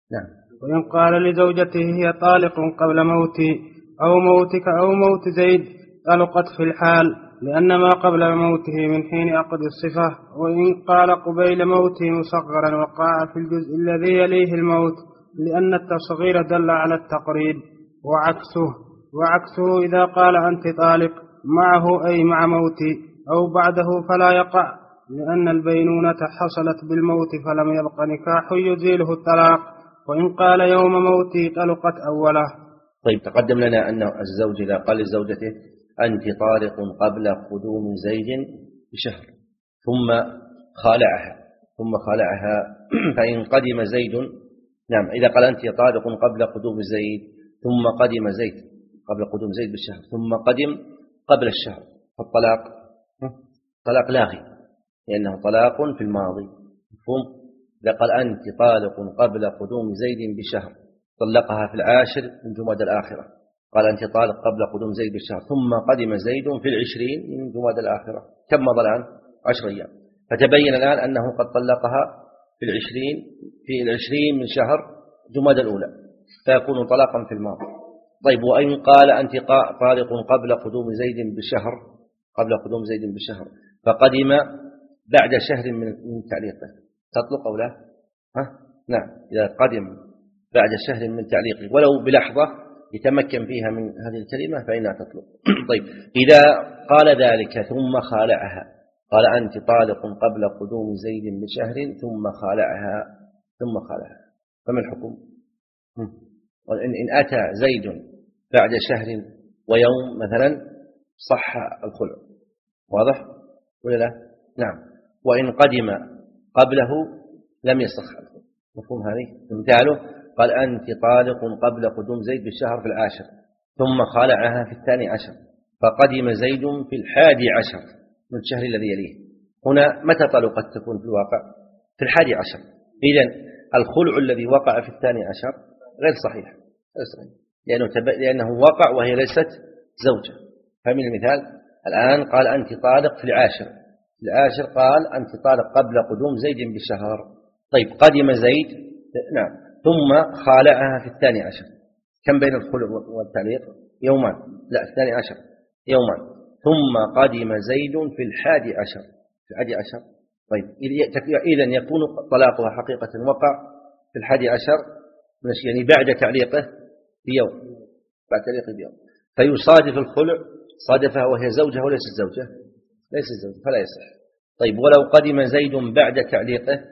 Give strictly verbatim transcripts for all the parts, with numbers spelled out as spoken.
نعم. وإن قال لزوجته هي طالق قبل موتي أو موتك أو موت زيد طلقت في الحال، لأن ما قبل موته من حين عقد الصفة. وإن قال قبيل موته مصغرا وقع في الجزء الذي يليه الموت، لأن التصغير دل على التقريب. وعكسه وعكسه إذا قال أنت طالق معه أي مع موتي أو بعده فلا يقع، لأن البينونة حصلت بالموت فلم يبق نكاح يزيله الطلاق. وإن قال يوم موتي طلقت أوله. طيب، تقدم لنا أن الزوج إذا قال لزوجته أنت طالق قبل قدوم زيد بشهر ثم خالعها ثم خالعها فإن قدم زيد، نعم، إذا قال أنت طالق قبل قدوم زيد ثم قدم زيد قبل قدوم زيد بالشهر ثم قدم قبل الشهر، فالطلاق طلاق لاغي لأنه طلاق في الماضي. مفهوم؟ إذا قال أنت طالق قبل قدوم زيد بشهر طلقها في العاشر من جماد الآخرة، قال أنت طالق قبل قدوم زيد بالشهر ثم قدم زيد في العشرين من جماد الآخرة، كم مضى الآن؟ عشر أيام. فتبين الآن أنه قد طلقها في العشرين في العشرين من شهر جماد الأولى، فيكون طلاقا في الماضي. طيب، وإن قال أنت طالق قبل قدوم زيد بشهر قبل قدوم زيد بشهر فقدم بعد شهر من تعليقه، تطلق أو لا؟ ها؟ نعم، إذا قدم بعد شهر من تعليقه ولو بلحظة يتمكن فيها من هذه الكلمة فإنها تطلق. طيب، إذا قال ذلك ثم خالعها، قال أنت طالق قبل قدوم زيد بشهر ثم خالعها ثم خالعها، فما الحكم؟ إن أتى زيد بعد شهر ويوم مثلا صح الخلع، واضح ولا لا؟ نعم. وإن قدم قبله لم يصح الخلع. مفهوم هذه؟ مثاله قال أنت طالق قبل قدوم زيد بالشهر في العاشر ثم خالعها في الثاني عشر فقدم زيد في الحادي عشر من الشهر الذي يليه. هنا متى طلقت تكون في الواقع؟ في الحادي عشر. إذن الخلع الذي وقع في الثاني عشر غير صحيح، غير صحيح لأنه, تب... لأنه وقع وهي ليست زوجة. فمن المثال الآن قال أنت طالق في العاشر في العاشر قال أنت طالق قبل قدوم زيد بشهر. طيب، قدم زيد، نعم، ثم خالعها في الثاني عشر، كم بين الخلع والتعليق؟ يومان، لا الثاني عشر يومان. ثم قدم زيد في الحادي عشر في الحادي عشر. طيب، إذن يكون طلاقها حقيقة وقع في الحادي عشر يعني بعد تعليقه بيوم، بعد تعليقه بيوم، فيصادف الخلع صادفها وهي زوجة وليست زوجة، ليست زوجة فلا يصح. طيب، ولو قدم زيد بعد تعليقه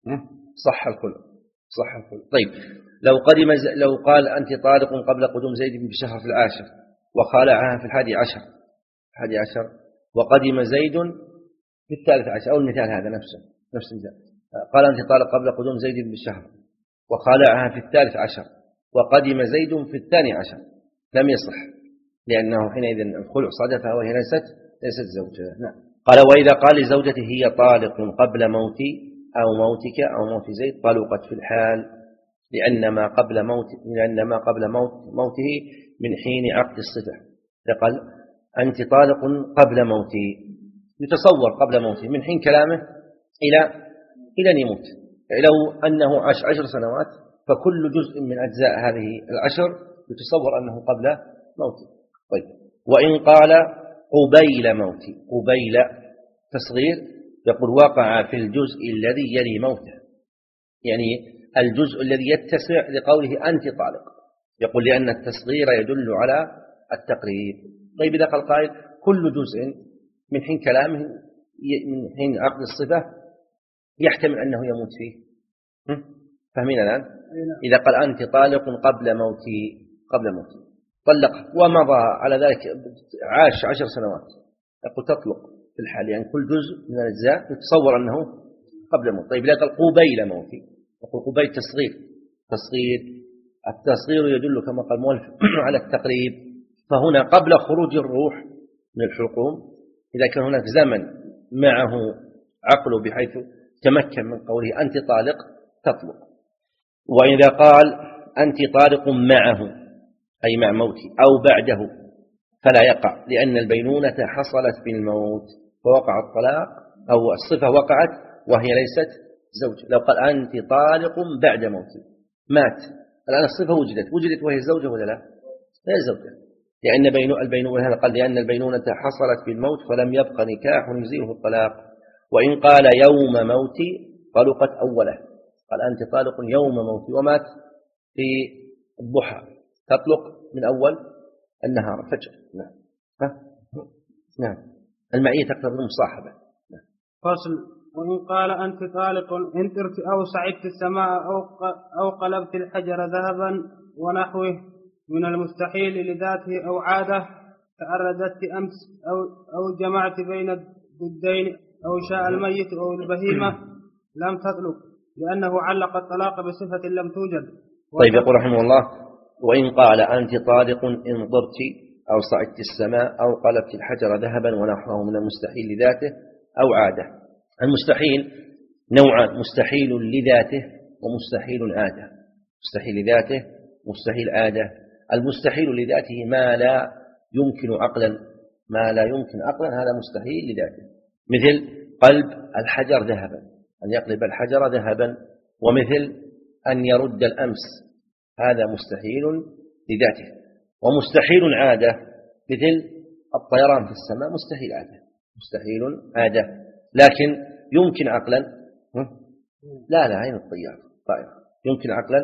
صح الخلع، صح الخلع. طيب، لو قدم ز... لو قال أنت طالق قبل قدوم زيد بشهر في العاشر وخالعها في الحادي عشر الحادي عشر وقدم زيد في الثالث عشر، أو المثال هذا نفسه نفس المثال، قال أنت طالق قبل قدوم زيد بالشهر وخالعها في الثالث عشر وقدم زيد في الثاني عشر، لم يصح لأنه حينئذ الخلع صادفها وهي ليست ليست زوجة. نعم. قال وإذا قال لزوجته هي طالق قبل موتي أو موتك أو موت زيد طلقت في الحال، لأن ما قبل موت لأن ما قبل موت موته من حين عقد الصفة. فقال أنت طالق قبل موتي، يتصور قبل موته من حين كلامه إلى إلى أن يموت. لو أنه عاش عشر سنوات فكل جزء من أجزاء هذه العشر يتصور أنه قبل موته. طيب، وإن قال قبيل موتي، قبيل تصغير، يقول وقع في الجزء الذي يلي موته، يعني الجزء الذي يتسع لقوله أنت طالق، يقول لأن التصغير يدل على التقريب. طيب، إذا قال قائل كل جزء من حين كلامه من حين عقد الصفة يحتمل أنه يموت فيه، فهمين الآن؟ إذا قال أنت طالق قبل موتي قبل موتي طلق ومضى على ذلك عاش عشر سنوات، يقول تطلق في الحال، يعني كل جزء من الأجزاء يتصور أنه قبل موت. طيب، إذا قال قبيل موتي، يقول قبيل تصغير تصغير التصغير يدل كما قال المؤلف على التقريب. فهنا قبل خروج الروح من الحلقوم، إذا كان هناك زمن معه عقله بحيث تمكن من قوله أنت طالق تطلق. وإذا قال أنت طالق معه أي مع موتي أو بعده فلا يقع، لأن البينونة حصلت بالموت فوقع الطلاق أو الصفة وقعت وهي ليست زوج. لو قال أنت طالق بعد موتي مات، الآن الصفة وجدت وجدت وهي الزوجة ولا لا؟ لا الزوجة، لأن بينو البينونة، هذا قال لأن البينونة حصلت بالموت فلم يبق نكاح يزيله الطلاق. وإن قال يوم موتي طلقت أوله، قال أنت طالق يوم موتي، ومات في الضحى تطلق من أول النهار الفجر. نعم. ها؟ نعم. المعية تقتضي المصاحبة. نعم. فصل. وإن قال أنت طالق إن طرت أو صعدت السماء أو أو قلبت الحجر ذهبا ونحوه من المستحيل لذاته أو عادة تأردت أمس أو أو جمعت بين الضدين أو شاء الميت أو البهيمة لم تطلق، لأنه علق الطلاق بصفة لم توجد. طيب يقول رحمه الله: وإن قال أنت طالق إن ضرت أو صعدت السماء أو قلبت الحجر ذهبا ونحوه من المستحيل لذاته أو عادة. المستحيل نوعان: مستحيل لذاته ومستحيل عادة. مستحيل لذاته مستحيل عادة. المستحيل لذاته ما لا يمكن عقلا، ما لا يمكن عقلا هذا مستحيل لذاته، مثل قلب الحجر ذهبا، أن يقلب الحجر ذهبا، ومثل أن يرد الأمس، هذا مستحيل لذاته. ومستحيل عادة مثل الطيران في السماء مستحيل عادة، مستحيل عادة، لكن يمكن عقلا. لا لا عين الطيار طائرة يمكن عقلا،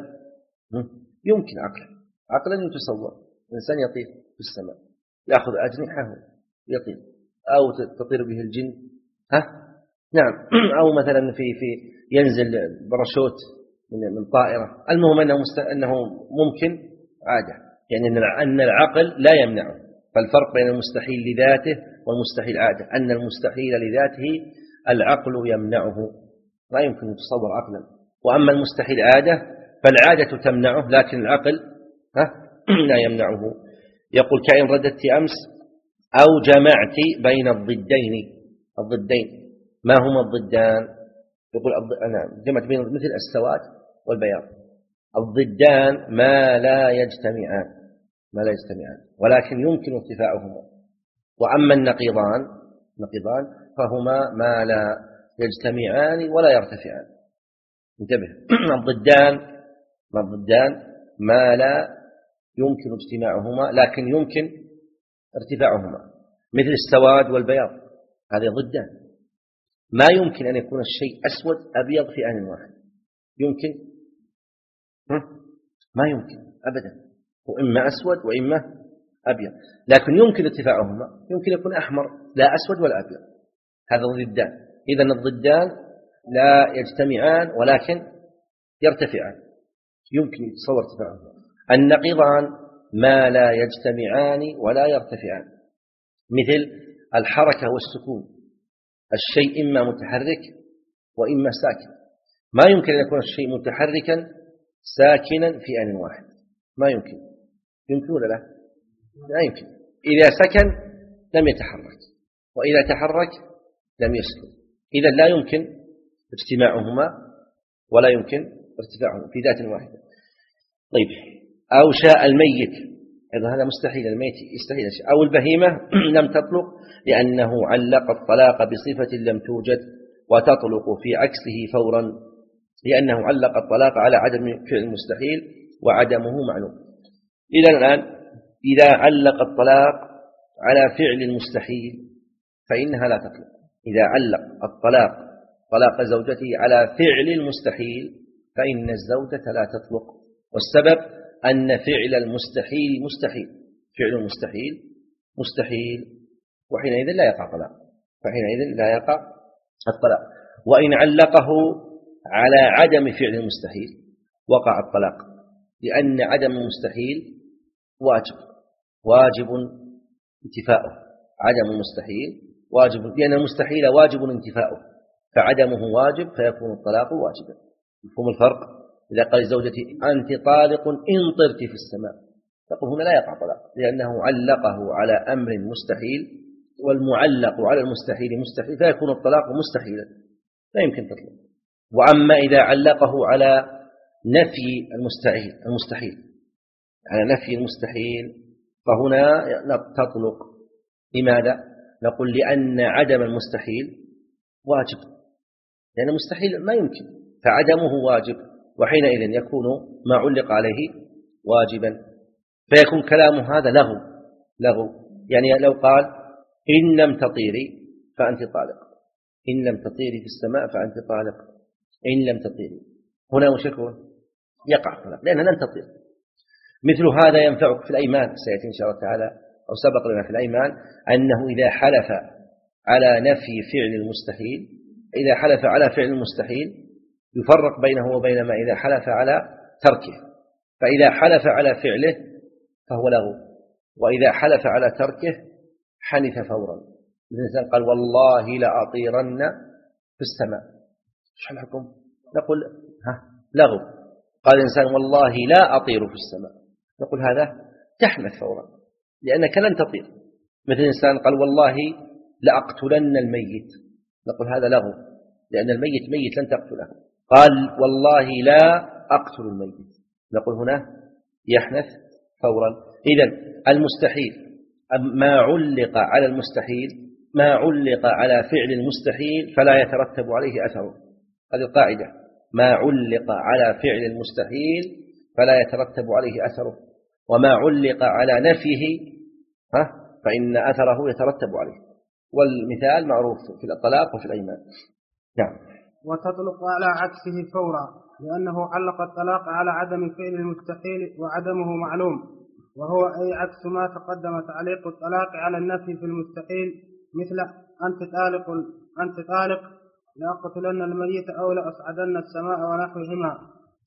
يمكن عقلا عقلا يتصور إنسان يطير في السماء يأخذ أجنحه يطير، أو تطير به الجن. ها نعم. أو مثلا في في ينزل براشوت من من طائرة. المهم أنه أنه ممكن عادة، يعني أن العقل لا يمنعه. فالفرق بين المستحيل لذاته والمستحيل عادة أن المستحيل لذاته العقل يمنعه، لا يمكن يتصور عقلا. وأما المستحيل عادة فالعادة تمنعه لكن العقل ها لا يمنعه. يقول: كأن رددت أمس أو جمعت بين الضدين. الضدين ما هما الضدان؟ يقول أنا جمعت بين مثل السواد والبياض. الضدان ما لا يجتمعان، ما لا يجتمعان ولكن يمكن ارتفاعهما. وأما النقيضان نقيضان فهما ما لا يجتمعان ولا يرتفعان. انتبه. الضدان ما الضدان ما لا يمكن اجتماعهما لكن يمكن ارتفاعهما، مثل السواد والبياض، هذه ضدان. ما يمكن أن يكون الشيء أسود أبيض في آن واحد، يمكن؟ ما يمكن أبدا، وإما أسود وإما أبيض، لكن يمكن ارتفاعهما، يمكن يكون أحمر لا أسود ولا أبيض، هذا ضدان. إذن الضدان لا يجتمعان ولكن يرتفعان، يمكن يتصور ارتفاعهما. النقيضان ما لا يجتمعان ولا يرتفعان، مثل الحركة والسكون، الشيء إما متحرك وإما ساكن. ما يمكن أن يكون الشيء متحركا ساكنا في آن واحد، ما يمكن. يمكن ولا لا؟ لا يمكن. إذا سكن لم يتحرك، وإذا تحرك لم يسكن. إذا لا يمكن اجتماعهما ولا يمكن ارتفاعهما في ذات واحدة. طيب، أو شاء الميت، إذا هذا مستحيل، الميت يستحيل. أو البهيمة لم تطلق لأنه علق الطلاق بصفة لم توجد وتطلق في عكسه فورا، لأنه علق الطلاق على عدم فعل المستحيل وعدمه معلوم. إذا الآن إذا علق الطلاق على فعل المستحيل فإنها لا تطلق. إذا علق الطلاق طلاق زوجته على فعل المستحيل فإن الزوجة لا تطلق، والسبب أن فعل المستحيل مستحيل، فعل المستحيل مستحيل، وحينئذ لا يقع طلاق، فحينئذ لا يقع الطلاق. وإن علقه على عدم فعل المستحيل وقع الطلاق، لأن عدم المستحيل واجب، واجب انتفاؤه. عدم المستحيل واجب، لأن المستحيل واجب انتفاؤه، فعدمه واجب فيكون الطلاق واجبا. مفهوم الفرق؟ إذا قال زوجتي أنت طالق إن طرت في السماء، تقول هنا لا يقع طلاق، لأنه علقه على أمر مستحيل، والمعلق على المستحيل مستحيل، فيكون الطلاق مستحيلا لا يمكن تطلق. وأما إذا علقه على نفي المستحيل المستحيل على نفي المستحيل فهنا تطلق. لماذا؟ نقول لأن عدم المستحيل واجب، لأن المستحيل ما يمكن، فعدمه واجب، وحينئذ يكون ما علق عليه واجبا، فيكون كلام هذا لغو لغو يعني لو قال إن لم تطيري فأنت طالق، إن لم تطيري في السماء فأنت طالق، إن لم تطيري، هنا وش يكون؟ يقع الطلاق لأنها لن تطير. مثل هذا ينفعك في الأيمان، سيأتي إن شاء الله تعالى أو سبق لنا في الأيمان أنه إذا حلف على نفي فعل المستحيل، إذا حلف على فعل المستحيل يفرق بينه وبين ما إذا حلف على تركه، فإذا حلف على فعله فهو لغو، وإذا حلف على تركه حنث فورا. الإنسان قال والله لأطيرن في السماء، ايش الحكم؟ نقول ها لغو. قال الإنسان والله لا أطير في السماء، نقول هذا تحنث فورا لأنك لن تطير. مثل الإنسان قال والله لأقتلن الميت، نقول هذا لغو لأن الميت ميت لن تقتله. قال والله لا أقتل الميت، نقول هنا يحنث فورا. إذن المستحيل ما علق على المستحيل، ما علق على فعل المستحيل فلا يترتب عليه أثره، هذه القاعدة، ما علق على فعل المستحيل فلا يترتب عليه أثره، وما علق على نفيه ها فإن أثره يترتب عليه. والمثال معروف في الطلاق وفي الأيمان. نعم. وتطلق على عكسه فورا لأنه علق الطلاق على عدم فعل المستحيل وعدمه معلوم، وهو أي عكس ما تقدم تعليق الطلاق على النفي في المستحيل، مثل أنت طالق أنت طالق لأقتلن الميت أو لأصعدن السماء ونحوهما،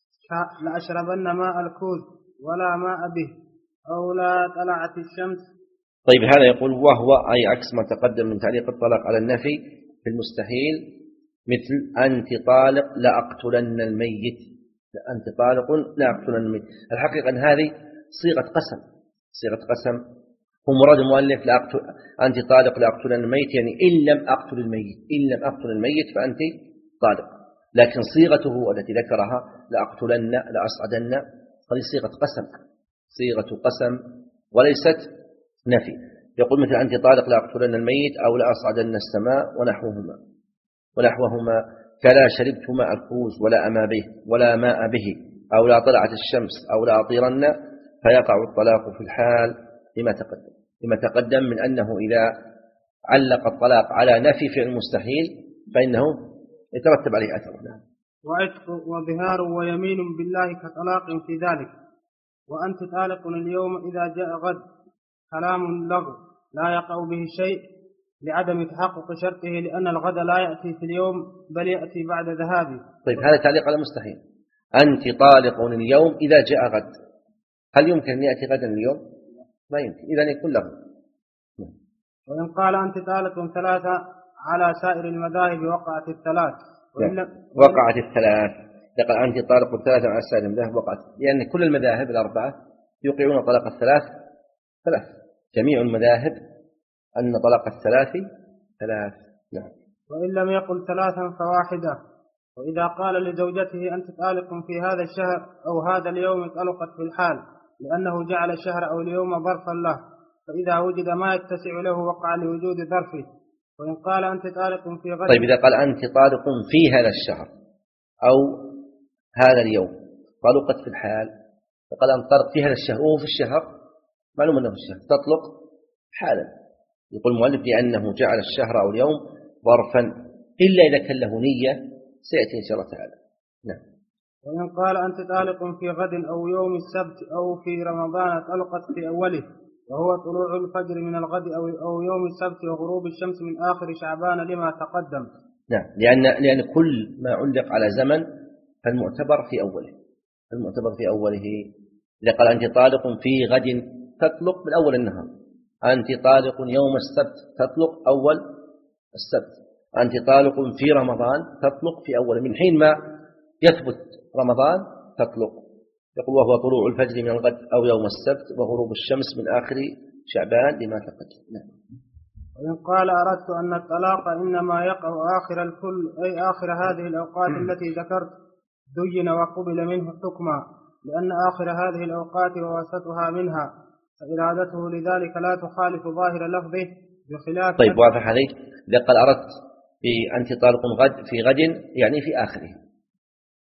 لأشربن ماء الكوز ولا ماء به، أو لا طلعت الشمس. طيب هذا يقول وهو أي عكس ما تقدم من تعليق الطلاق على النفي في المستحيل، مثل أنت طالق لأقتلن الميت، أنت طالق لأقتلن الميت. الحقيقة أن هذه صيغة قسم، صيغة قسم، هو مراد المؤلف لأقتل أنت طالق لأقتلن الميت، يعني إن لم أقتل الميت، إن لم أقتل الميت فأنت طالق. لكن صيغته التي ذكرها لأقتلن لأصعدن هذه صيغة قسم، صيغة قسم وليست نفي. يقول مثل أنت طالق لأقتلن الميت أو لأصعدن السماء ونحوهما ونحوهما كلا شربت ماء الكوز ولا أما به ولا ماء به، أو لا طلعت الشمس أو لا أطيرن، فيقع الطلاق في الحال لما تقدم لما تقدم من أنه إذا علق الطلاق على نفي فعل المستحيل فإنه يترتب عليه أثر. وعتق وظهار ويمين بالله كطلاق في ذلك. وأنت طالق اليوم إذا جاء غد كلام لغو لا يقع به شيء لعدم تحقق شرطه، لأن الغد لا يأتي في اليوم بل يأتي بعد ذهابه. طيب هذا تعليق على مستحيل. أنت طالق اليوم إذا جاء غد، هل يمكن أن يأتي غدا اليوم؟ ما يمكن، إذن يكون له. وإن قال أنت طالق ثلاثة على سائر المذاهب وقعت الثلاث. وقعت الثلاث، لقد أنت طالق ثلاثة على سائر المذاهب وقعت، لأن كل المذاهب الأربعة يوقعون طلاق الثلاث ثلاث، جميع المذاهب أن طلاق الثلاث ثلاث. نعم. وإن لم يقل ثلاثا فواحدة. وإذا قال لزوجته أنت طالق في هذا الشهر أو هذا اليوم طلقت في الحال، لأنه جعل الشهر أو اليوم ظرفا له، فإذا وجد ما يتسع له وقع لوجود ظرفه. وإن قال أنت طالق في غد. طيب إذا قال أنت طالق في هذا الشهر أو هذا اليوم طلقت في الحال، فقال أنت طالق في هذا الشهر وهو في الشهر، معلوم أنه في الشهر تطلق حالا. يقول المؤلف لأنه جعل الشهر أو اليوم ظرفا، إلا إذا كان له نية سيأتي إن شاء الله تعالى. نعم. وإن قال أنت طالق في غد أو يوم السبت أو في رمضان طلقت في أوله، وهو طلوع الفجر من الغد أو يوم السبت وغروب الشمس من آخر شعبان لما تقدم. نعم، لأن لأن كل ما علق على زمن فالمعتبر في أوله، المعتبر في أوله. إذا قال أنت طالق في غد تطلق من أول النهار، أنت طالق يوم السبت تطلق أول السبت، أنت طالق في رمضان تطلق في أول، من حين ما يثبت رمضان تطلق. يقول وهو طلوع الفجر من الغد أو يوم السبت وغروب الشمس من آخر شعبان لما تقدم. نعم. وإن قال أردت أن الطلاق إنما يقع آخر الكل أي آخر هذه الأوقات التي ذكرت دين وقبل منه حكما، لأن آخر هذه الأوقات ووسطها منها، فإرادته لذلك لا تخالف ظاهر لفظه بخلاف. طيب واضح عليك. إذا قال أردت في أنت طالق غد في غد يعني في آخره،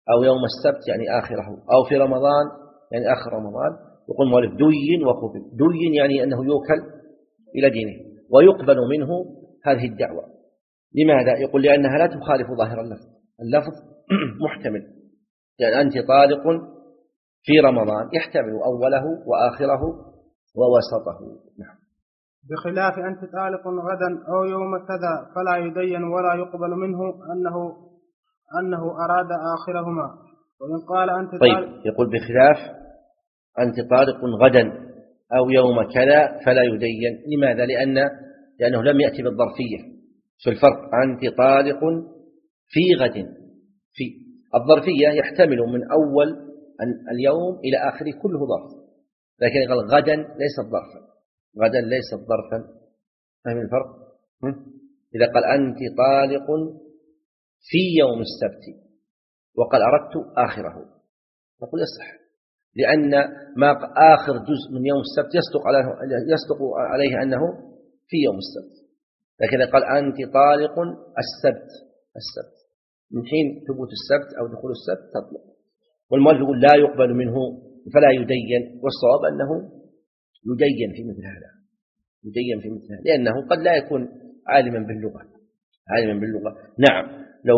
أو يوم السبت يعني آخره، أو في رمضان يعني آخر رمضان. يقول المؤلف دين وقبل. دين يعني أنه يوكل إلى دينه ويقبل منه هذه الدعوة. لماذا؟ يقول لأنها لا تخالف ظاهر اللفظ. اللفظ محتمل، يعني أنت طالق في رمضان يحتمل أوله وآخره ووسطه. نعم. بخلاف أنت طالق غدا أو يوم كذا فلا يدين ولا يقبل منه أنه أنه أراد آخرهما. وإن قال أنت طالق طيب، يقول بخلاف أنت طالق غدا أو يوم كذا فلا يدين. لماذا؟ لأن لأنه لم يأتي بالظرفية. شو الفرق؟ أنت طالق في غد. في الظرفية يحتمل من أول اليوم إلى آخره كله ظرف، لكن قال غدا ليس ظرفا. غدا ليس ظرفا. فهم الفرق؟ إذا قال أنت طالق في يوم السبت وقال أردت آخره نقول يصح، لأن ما آخر جزء من يوم السبت يصدق عليه, يصدق عليه أنه في يوم السبت. لكن إذا قال أنت طالق السبت السبت من حين ثبوت السبت أو دخول السبت تطلق. والمؤلف يقول لا يقبل منه فلا يدين، والصواب أنه يدين في مثل هذا، يدين في مثل هذا، لأنه قد لا يكون عالما باللغة عالما باللغة. نعم، لو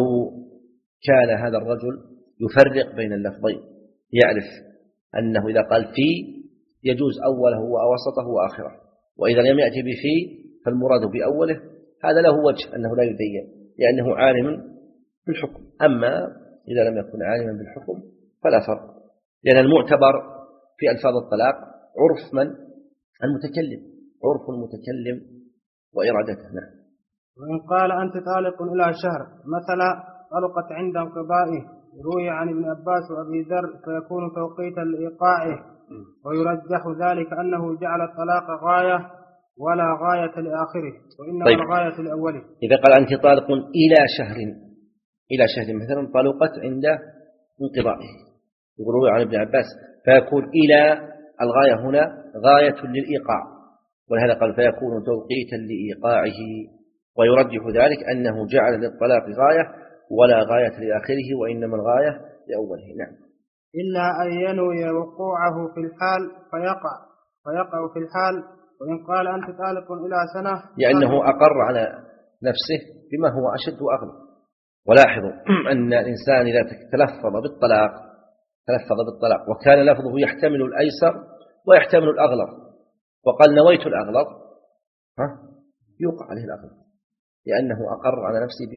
كان هذا الرجل يفرق بين اللفظين، يعرف أنه إذا قال في يجوز أوله ووسطه وآخره، وإذا لم يأتي بفي فالمراد بأوله، هذا له وجه أنه لا يدين لأنه عالم بالحكم. أما إذا لم يكن عالما بالحكم فلا فرق، لأن المعتبر في ألفاظ الطلاق عرف من المتكلم، عرف المتكلم وإرادته. نعم. وإن قال أنت طالق إلى شهر مثلا طلقت عند انقضائه روي عن ابن عباس وأبي ذر فيكون توقيتا لإيقاعه، ويرجح ذلك أنه جعل الطلاق غاية ولا غاية لآخره، وإنما طيب. الغاية لأوله. إذا قال أنت طالق إلى شهر إلى شهر مثلا طلقت عند انقضائه، يقول عن ابن عباس فيكون إلى الغاية هنا غاية للإيقاع، ولهذا قال فيكون توقيتا لإيقاعه، ويرجح ذلك أنه جعل للطلاق غاية ولا غاية لآخره، وإنما الغاية لأوله. نعم. إلا أن ينوي وقوعه في الحال فيقع فيقع في الحال. وإن قال أنت طالق إلى سنة لأنه أقر على نفسه بما هو أشد وأغلب. ولاحظوا أن الإنسان إذا تلفظ بالطلاق تلفظ بالطلاق وكان لفظه يحتمل الأيسر ويحتمل الأغلظ، وقال نويت الأغلظ ها يوقع عليه الأغلظ، لأنه أقر على نفسه